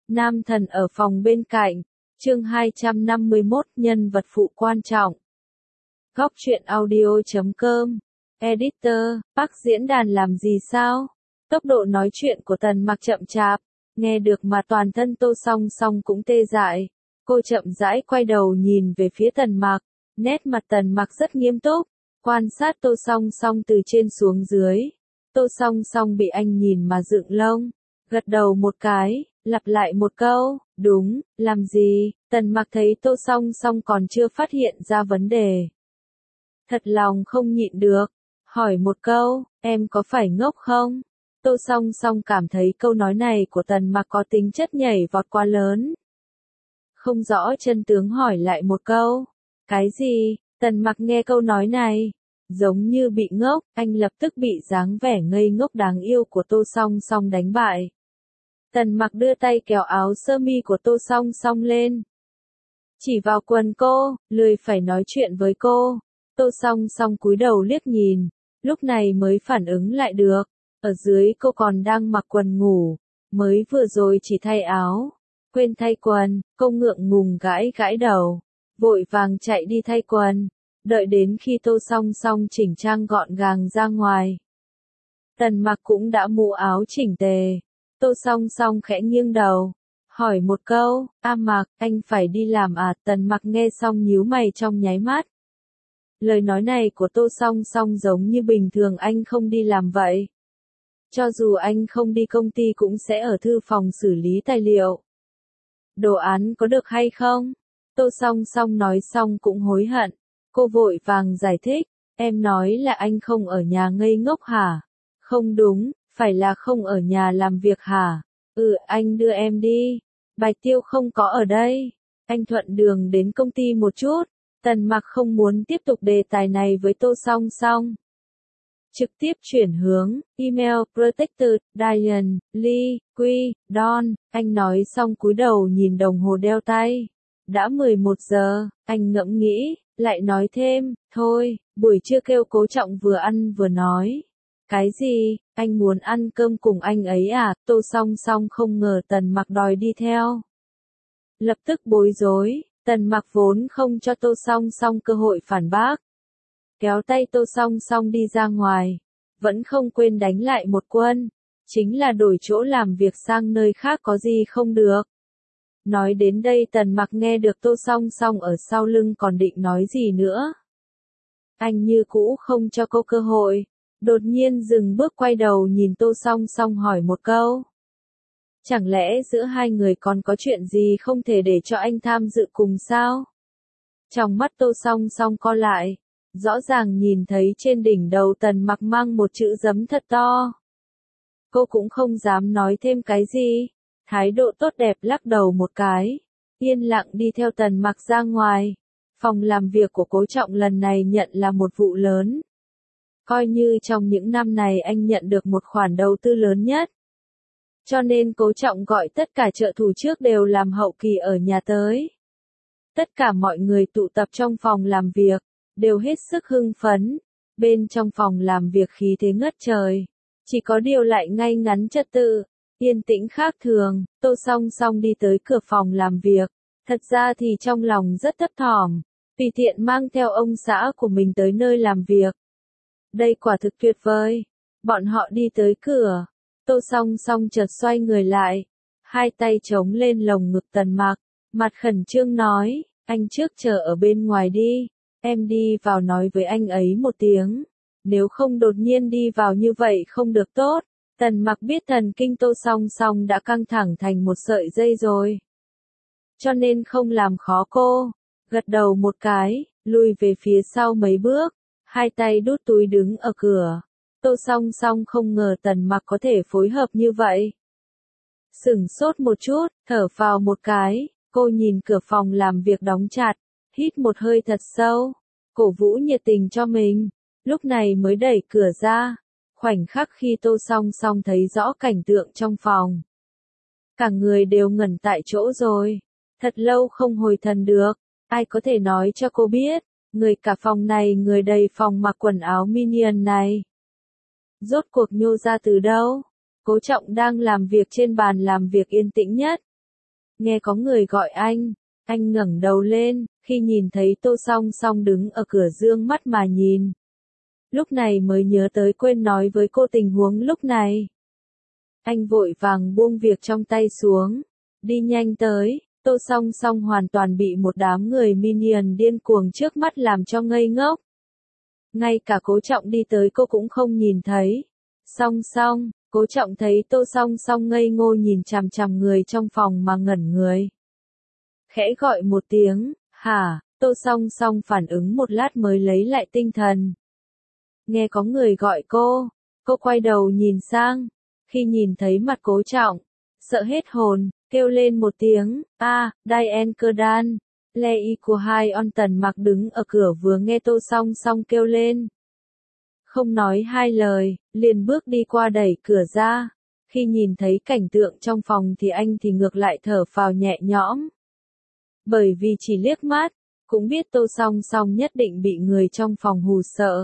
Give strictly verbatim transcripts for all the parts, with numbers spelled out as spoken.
Nam thần ở phòng bên cạnh, chương hai trăm năm mươi mốt, nhân vật phụ quan trọng. Góc truyện audio chấm com, Editor, Bắc diễn đàn làm gì sao? Tốc độ nói chuyện của Tần Mặc chậm chạp, nghe được mà toàn thân Tô Song Song cũng tê dại. Cô chậm rãi quay đầu nhìn về phía Tần Mặc, nét mặt Tần Mặc rất nghiêm túc, quan sát Tô Song Song từ trên xuống dưới. Tô Song Song bị anh nhìn mà dựng lông, gật đầu một cái, lặp lại một câu, đúng, làm gì? Tần Mặc thấy Tô Song Song còn chưa phát hiện ra vấn đề. Thật lòng không nhịn được, hỏi một câu, em có phải ngốc không? Tô Song Song cảm thấy câu nói này của Tần Mặc có tính chất nhảy vọt quá lớn. Không rõ chân tướng hỏi lại một câu, cái gì? Tần Mặc nghe câu nói này, giống như bị ngốc, anh lập tức bị dáng vẻ ngây ngốc đáng yêu của Tô Song Song đánh bại. Tần Mặc đưa tay kéo áo sơ mi của Tô Song Song lên, chỉ vào quần cô, lười phải nói chuyện với cô. Tô Song Song cúi đầu liếc nhìn, lúc này mới phản ứng lại được, ở dưới cô còn đang mặc quần ngủ, mới vừa rồi chỉ thay áo, quên thay quần. Cô ngượng ngùng gãi gãi đầu, vội vàng chạy đi thay quần, đợi đến khi Tô Song Song chỉnh trang gọn gàng ra ngoài. Tần Mặc cũng đã mũ áo chỉnh tề. Tô Song Song khẽ nghiêng đầu, hỏi một câu, A Mặc, anh phải đi làm à? Tần Mặc nghe xong nhíu mày trong nháy mắt. Lời nói này của Tô Song Song giống như bình thường anh không đi làm vậy. Cho dù anh không đi công ty cũng sẽ ở thư phòng xử lý tài liệu. Đồ án có được hay không? Tô Song Song nói xong cũng hối hận. Cô vội vàng giải thích, em nói là anh không ở nhà ngây ngốc hả? Không đúng, phải là không ở nhà làm việc hả? Ừ, anh đưa em đi. Bạch Tiêu không có ở đây. Anh thuận đường đến công ty một chút. Tần Mặc không muốn tiếp tục đề tài này với Tô Song Song. Trực tiếp chuyển hướng, email, Protector, Diane, Lee, Quy, Don. Anh nói xong cúi đầu nhìn đồng hồ đeo tay. Đã mười một giờ, anh ngẫm nghĩ, lại nói thêm, thôi, buổi trưa kêu Cố Trọng vừa ăn vừa nói. Cái gì, anh muốn ăn cơm cùng anh ấy à? Tô Song Song không ngờ Tần Mặc đòi đi theo. Lập tức bối rối, Tần Mặc vốn không cho Tô Song Song cơ hội phản bác. Kéo tay Tô Song Song đi ra ngoài, vẫn không quên đánh lại một quân, chính là đổi chỗ làm việc sang nơi khác có gì không được. Nói đến đây Tần Mặc nghe được Tô Song Song ở sau lưng còn định nói gì nữa. Anh như cũ không cho cô cơ hội, đột nhiên dừng bước quay đầu nhìn Tô Song Song hỏi một câu. Chẳng lẽ giữa hai người còn có chuyện gì không thể để cho anh tham dự cùng sao? Trong mắt Tô Song Song co lại, rõ ràng nhìn thấy trên đỉnh đầu Tần Mặc mang một chữ giấm thật to. Cô cũng không dám nói thêm cái gì, thái độ tốt đẹp lắc đầu một cái, yên lặng đi theo Tần Mặc ra ngoài. Phòng làm việc của Cố Trọng lần này nhận là một vụ lớn. Coi như trong những năm này anh nhận được một khoản đầu tư lớn nhất. Cho nên Cố Trọng gọi tất cả trợ thủ trước đều làm hậu kỳ ở nhà tới. Tất cả mọi người tụ tập trong phòng làm việc, đều hết sức hưng phấn. Bên trong phòng làm việc khí thế ngất trời. Chỉ có điều lại ngay ngắn trật tự, yên tĩnh khác thường. Tô Song Song đi tới cửa phòng làm việc. Thật ra thì trong lòng rất thấp thỏm, tùy tiện mang theo ông xã của mình tới nơi làm việc. Đây quả thực tuyệt vời. Bọn họ đi tới cửa. Tô Song Song chợt xoay người lại, hai tay chống lên lồng ngực Tần Mặc, mặt khẩn trương nói, anh trước chờ ở bên ngoài đi, em đi vào nói với anh ấy một tiếng, nếu không đột nhiên đi vào như vậy không được tốt. Tần Mặc biết thần kinh Tô Song Song đã căng thẳng thành một sợi dây rồi, cho nên không làm khó cô, gật đầu một cái, lùi về phía sau mấy bước, hai tay đút túi đứng ở cửa. Tô Song Song không ngờ Tần Mặc có thể phối hợp như vậy. Sửng sốt một chút, thở phào một cái, cô nhìn cửa phòng làm việc đóng chặt, hít một hơi thật sâu, cổ vũ nhiệt tình cho mình, lúc này mới đẩy cửa ra. Khoảnh khắc khi Tô Song Song thấy rõ cảnh tượng trong phòng, cả người đều ngẩn tại chỗ rồi, thật lâu không hồi thần được. Ai có thể nói cho cô biết, người cả phòng này, người đầy phòng mặc quần áo minion này, rốt cuộc nhô ra từ đâu? Cố Trọng đang làm việc trên bàn làm việc yên tĩnh nhất. nghe có người gọi anh, anh ngẩng đầu lên, khi nhìn thấy Tô Song Song đứng ở cửa dương mắt mà nhìn. Lúc này mới nhớ tới quên nói với cô tình huống lúc này. Anh vội vàng buông việc trong tay xuống, đi nhanh tới, Tô Song Song hoàn toàn bị một đám người minion điên cuồng trước mắt làm cho ngây ngốc. Ngay cả Cố Trọng đi tới cô cũng không nhìn thấy. Song Song, Cố Trọng thấy Tô Song Song ngây ngô nhìn chằm chằm người trong phòng mà ngẩn người. Khẽ gọi một tiếng, hả, Tô Song Song phản ứng một lát mới lấy lại tinh thần. Nghe có người gọi cô, cô quay đầu nhìn sang, khi nhìn thấy mặt Cố Trọng, sợ hết hồn, kêu lên một tiếng, a, à, Diane Curdan. Lei của hai on Tần Mặc đứng ở cửa vừa nghe Tô Song Song kêu lên. Không nói hai lời, liền bước đi qua đẩy cửa ra. Khi nhìn thấy cảnh tượng trong phòng thì anh thì ngược lại thở phào nhẹ nhõm. Bởi vì chỉ liếc mắt, cũng biết Tô Song Song nhất định bị người trong phòng hù sợ.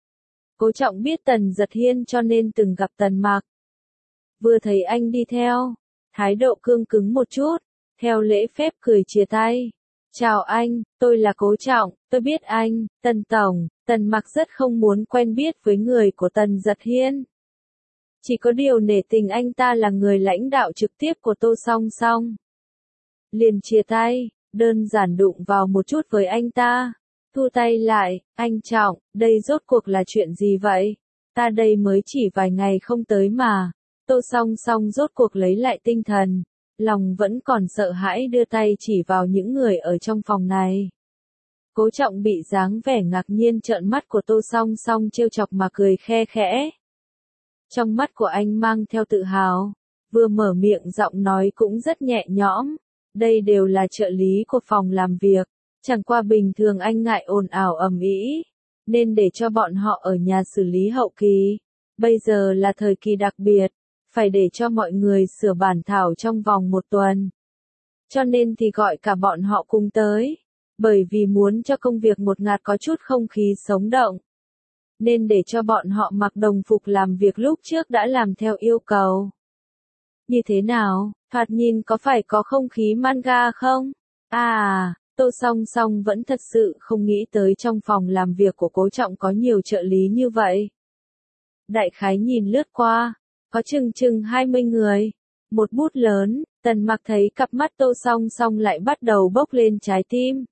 Cố Trọng biết Tần Giật Hiên cho nên từng gặp Tần Mặc. Vừa thấy anh đi theo, thái độ cương cứng một chút, theo lễ phép cười chia tay. Chào anh, tôi là Cố Trọng, tôi biết anh, Tần Tổng. Tần Mặc rất không muốn quen biết với người của Tần Giật Hiên. Chỉ có điều nể tình anh ta là người lãnh đạo trực tiếp của Tô Song Song. Liền chia tay, đơn giản đụng vào một chút với anh ta. Thu tay lại, anh Trọng, đây rốt cuộc là chuyện gì vậy? Ta đây mới chỉ vài ngày không tới mà. Tô Song Song rốt cuộc lấy lại tinh thần. Lòng vẫn còn sợ hãi đưa tay chỉ vào những người ở trong phòng này. Cố Trọng bị dáng vẻ ngạc nhiên trợn mắt của Tô Song Song trêu chọc mà cười khe khẽ. Trong mắt của anh mang theo tự hào, vừa mở miệng giọng nói cũng rất nhẹ nhõm. Đây đều là trợ lý của phòng làm việc, chẳng qua bình thường anh ngại ồn ào ầm ĩ, nên để cho bọn họ ở nhà xử lý hậu kỳ. Bây giờ là thời kỳ đặc biệt, phải để cho mọi người sửa bản thảo trong vòng một tuần. Cho nên thì gọi cả bọn họ cùng tới. Bởi vì muốn cho công việc một ngạt có chút không khí sống động. Nên để cho bọn họ mặc đồng phục làm việc lúc trước đã làm theo yêu cầu. Như thế nào, thoạt nhìn có phải có không khí manga không? À, Tô Song Song vẫn thật sự không nghĩ tới trong phòng làm việc của Cố Trọng có nhiều trợ lý như vậy. Đại khái nhìn lướt qua, có chừng chừng hai mươi người. Một bút lớn, Tần Mặc thấy cặp mắt Tô Song Song lại bắt đầu bốc lên trái tim.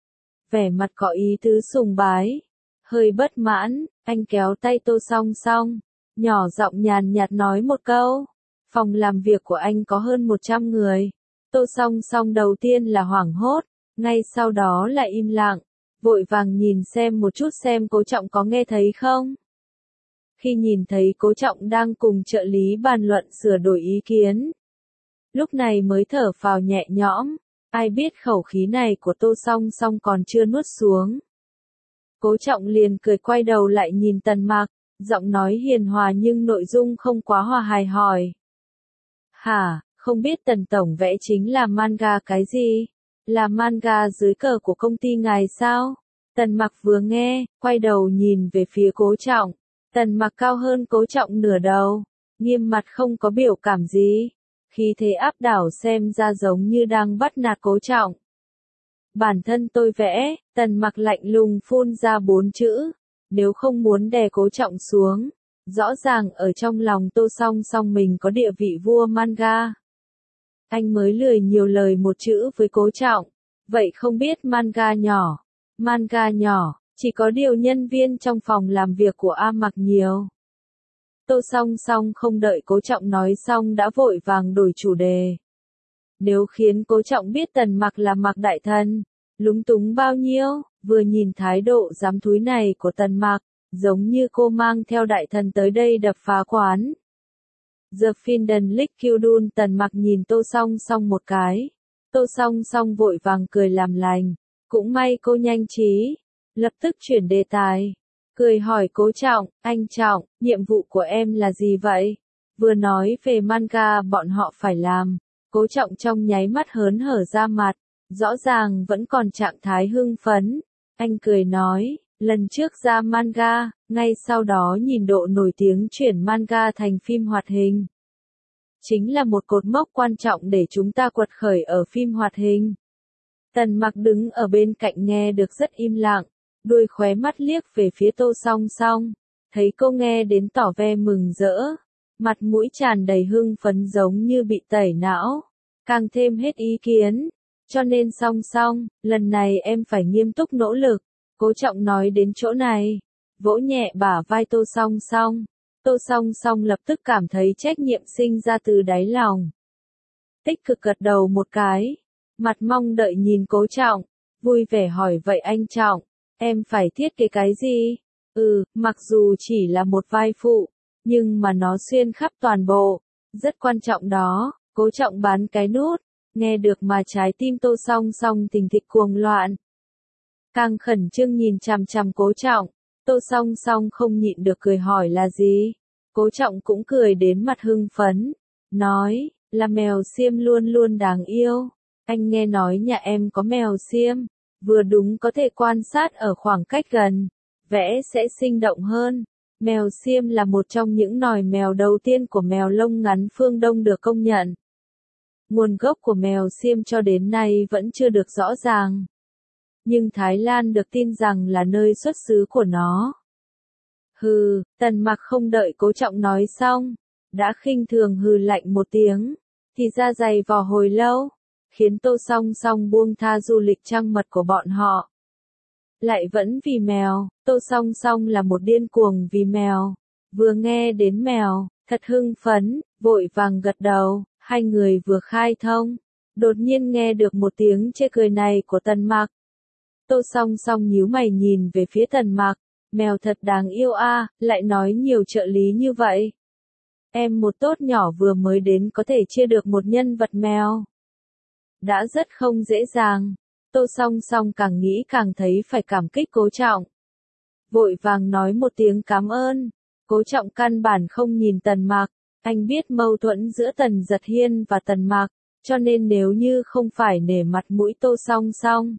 Vẻ mặt có ý tứ sùng bái. Hơi bất mãn, anh kéo tay Tô Song Song, nhỏ giọng nhàn nhạt nói một câu. Phòng làm việc của anh có hơn một trăm người. Tô Song Song đầu tiên là hoảng hốt, ngay sau đó là im lặng, vội vàng nhìn xem một chút xem Cố Trọng có nghe thấy không. Khi nhìn thấy Cố Trọng đang cùng trợ lý bàn luận sửa đổi ý kiến, lúc này mới thở phào nhẹ nhõm. Ai biết khẩu khí này của Tô Song Song còn chưa nuốt xuống. Cố Trọng liền cười quay đầu lại nhìn Tần Mặc, giọng nói hiền hòa nhưng nội dung không quá hòa hài hỏi. Hả, không biết Tần Tổng vẽ chính là manga cái gì? Là manga dưới cờ của công ty ngài sao? Tần Mặc vừa nghe, quay đầu nhìn về phía Cố Trọng. Tần Mặc cao hơn Cố Trọng nửa đầu, nghiêm mặt không có biểu cảm gì. Khi thế áp đảo xem ra giống như đang bắt nạt Cố Trọng. Bản thân tôi vẽ, Tần Mặc lạnh lùng phun ra bốn chữ. Nếu không muốn đè Cố Trọng xuống, rõ ràng ở trong lòng Tô Song Song mình có địa vị vua manga. Anh mới lười nhiều lời một chữ với Cố Trọng. Vậy không biết manga nhỏ. Manga nhỏ, chỉ có điều nhân viên trong phòng làm việc của A Mặc nhiều. Tô Song Song không đợi Cố Trọng nói xong đã vội vàng đổi chủ đề. Nếu khiến Cố Trọng biết Tần Mặc là Mặc đại thần, lúng túng bao nhiêu, vừa nhìn thái độ dám thúi này của Tần Mặc, giống như cô mang theo đại thần tới đây đập phá quán. The Finden Lick Kyudun Tần Mặc nhìn Tô Song Song một cái. Tô Song Song vội vàng cười làm lành. Cũng may cô nhanh trí, lập tức chuyển đề tài. Cười hỏi Cố Trọng, anh Trọng, nhiệm vụ của em là gì vậy? Vừa nói về manga bọn họ phải làm. Cố Trọng trong nháy mắt hớn hở ra mặt, rõ ràng vẫn còn trạng thái hưng phấn. Anh cười nói, lần trước ra manga, ngay sau đó nhìn độ nổi tiếng chuyển manga thành phim hoạt hình. chính là một cột mốc quan trọng để chúng ta quật khởi ở phim hoạt hình. Tần Mặc đứng ở bên cạnh nghe được rất im lặng, đuôi khóe mắt liếc về phía Tô Song Song, thấy cô nghe đến tỏ vẻ mừng rỡ, mặt mũi tràn đầy hưng phấn giống như bị tẩy não, càng thêm hết ý kiến, cho nên Song Song, lần này em phải nghiêm túc nỗ lực, Cố Trọng nói đến chỗ này, vỗ nhẹ bả vai Tô Song Song, Tô Song Song lập tức cảm thấy trách nhiệm sinh ra từ đáy lòng. Tích cực gật đầu một cái, mặt mong đợi nhìn Cố Trọng, vui vẻ hỏi vậy anh Trọng, em phải thiết kế cái gì? Ừ, mặc dù chỉ là một vai phụ, nhưng mà nó xuyên khắp toàn bộ, rất quan trọng đó. Cố Trọng bán cái nút, nghe được mà trái tim Tô Song Song tình thịch cuồng loạn. Càng khẩn trương nhìn chằm chằm Cố Trọng, Tô Song Song không nhịn được cười hỏi là gì? Cố Trọng cũng cười đến mặt hưng phấn, nói, là mèo xiêm luôn luôn đáng yêu. Anh nghe nói nhà em có mèo xiêm, vừa đúng có thể quan sát ở khoảng cách gần, vẽ sẽ sinh động hơn. Mèo xiêm là một trong những nòi mèo đầu tiên của mèo lông ngắn phương Đông được công nhận. Nguồn gốc của mèo xiêm cho đến nay vẫn chưa được rõ ràng. Nhưng Thái Lan được tin rằng là nơi xuất xứ của nó. Hừ, Tần Mặc không đợi Cố Trọng nói xong, đã khinh thường hừ lạnh một tiếng, thì ra giày vò hồi lâu, khiến Tô Song Song buông tha du lịch trăng mật của bọn họ. Lại vẫn vì mèo, Tô Song Song là một điên cuồng vì mèo, vừa nghe đến mèo, thật hưng phấn, vội vàng gật đầu, hai người vừa khai thông, đột nhiên nghe được một tiếng chê cười này của Tần Mặc. Tô Song Song nhíu mày nhìn về phía Tần Mặc, mèo thật đáng yêu a, lại nói nhiều trợ lý như vậy. Em một tốt nhỏ vừa mới đến có thể chia được một nhân vật mèo. Đã rất không dễ dàng. Tô Song Song càng nghĩ càng thấy phải cảm kích Cố Trọng. Vội vàng nói một tiếng cảm ơn. Cố Trọng căn bản không nhìn Tần Mặc, anh biết mâu thuẫn giữa Tần Giật Hiên và Tần Mặc, cho nên nếu như không phải nể mặt mũi Tô Song Song,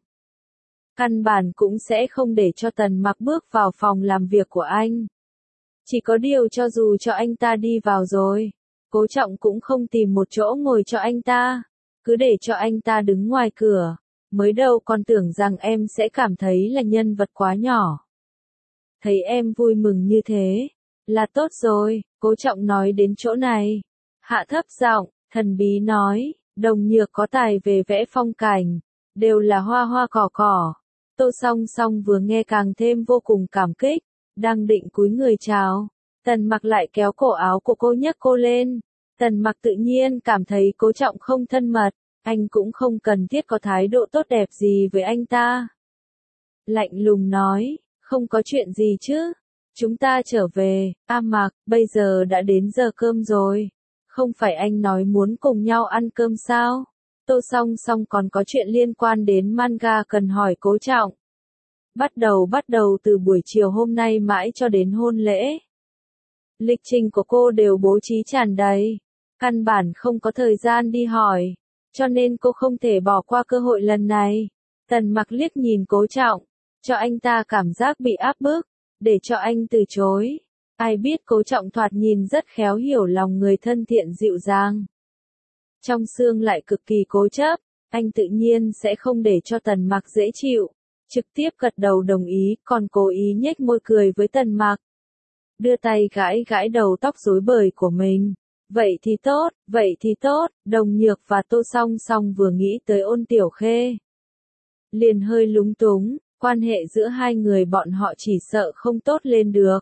căn bản cũng sẽ không để cho Tần Mặc bước vào phòng làm việc của anh. Chỉ có điều cho dù cho anh ta đi vào rồi, Cố Trọng cũng không tìm một chỗ ngồi cho anh ta, cứ để cho anh ta đứng ngoài cửa. Mới đầu còn tưởng rằng em sẽ cảm thấy là nhân vật quá nhỏ. Thấy em vui mừng như thế, là tốt rồi. Cố Trọng nói đến chỗ này, hạ thấp giọng, thần bí nói, Đồng Nhược có tài về vẽ phong cảnh, đều là hoa hoa cỏ cỏ. Tô Song Song vừa nghe càng thêm vô cùng cảm kích, đang định cúi người chào, Tần Mặc lại kéo cổ áo của cô nhấc cô lên. Tần Mặc tự nhiên cảm thấy Cố Trọng không thân mật, anh cũng không cần thiết có thái độ tốt đẹp gì với anh ta. Lạnh lùng nói, không có chuyện gì chứ, chúng ta trở về. A Mặc, bây giờ đã đến giờ cơm rồi, không phải anh nói muốn cùng nhau ăn cơm sao? Tô Song Song còn có chuyện liên quan đến manga cần hỏi Cố Trọng. Bắt đầu bắt đầu từ buổi chiều hôm nay mãi cho đến hôn lễ. Lịch trình của cô đều bố trí tràn đầy, căn bản không có thời gian đi hỏi, cho nên cô không thể bỏ qua cơ hội lần này. Tần Mặc liếc nhìn Cố Trọng, cho anh ta cảm giác bị áp bức, để cho anh từ chối. Ai biết Cố Trọng thoạt nhìn rất khéo hiểu lòng người, thân thiện dịu dàng. Trong xương lại cực kỳ cố chấp, anh tự nhiên sẽ không để cho Tần Mặc dễ chịu, trực tiếp gật đầu đồng ý, còn cố ý nhếch môi cười với Tần Mặc. Đưa tay gãi gãi đầu tóc rối bời của mình. Vậy thì tốt, vậy thì tốt, Đồng Nhược và Tô Song Song vừa nghĩ tới Ôn Tiểu Khê, liền hơi lúng túng, quan hệ giữa hai người bọn họ chỉ sợ không tốt lên được.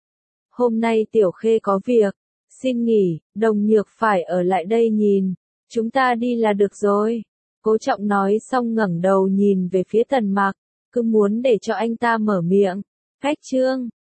Hôm nay Tiểu Khê có việc, xin nghỉ, Đồng Nhược phải ở lại đây nhìn, chúng ta đi là được rồi. Cố Trọng nói xong ngẩng đầu nhìn về phía Tần Mặc, cứ muốn để cho anh ta mở miệng. Cách chương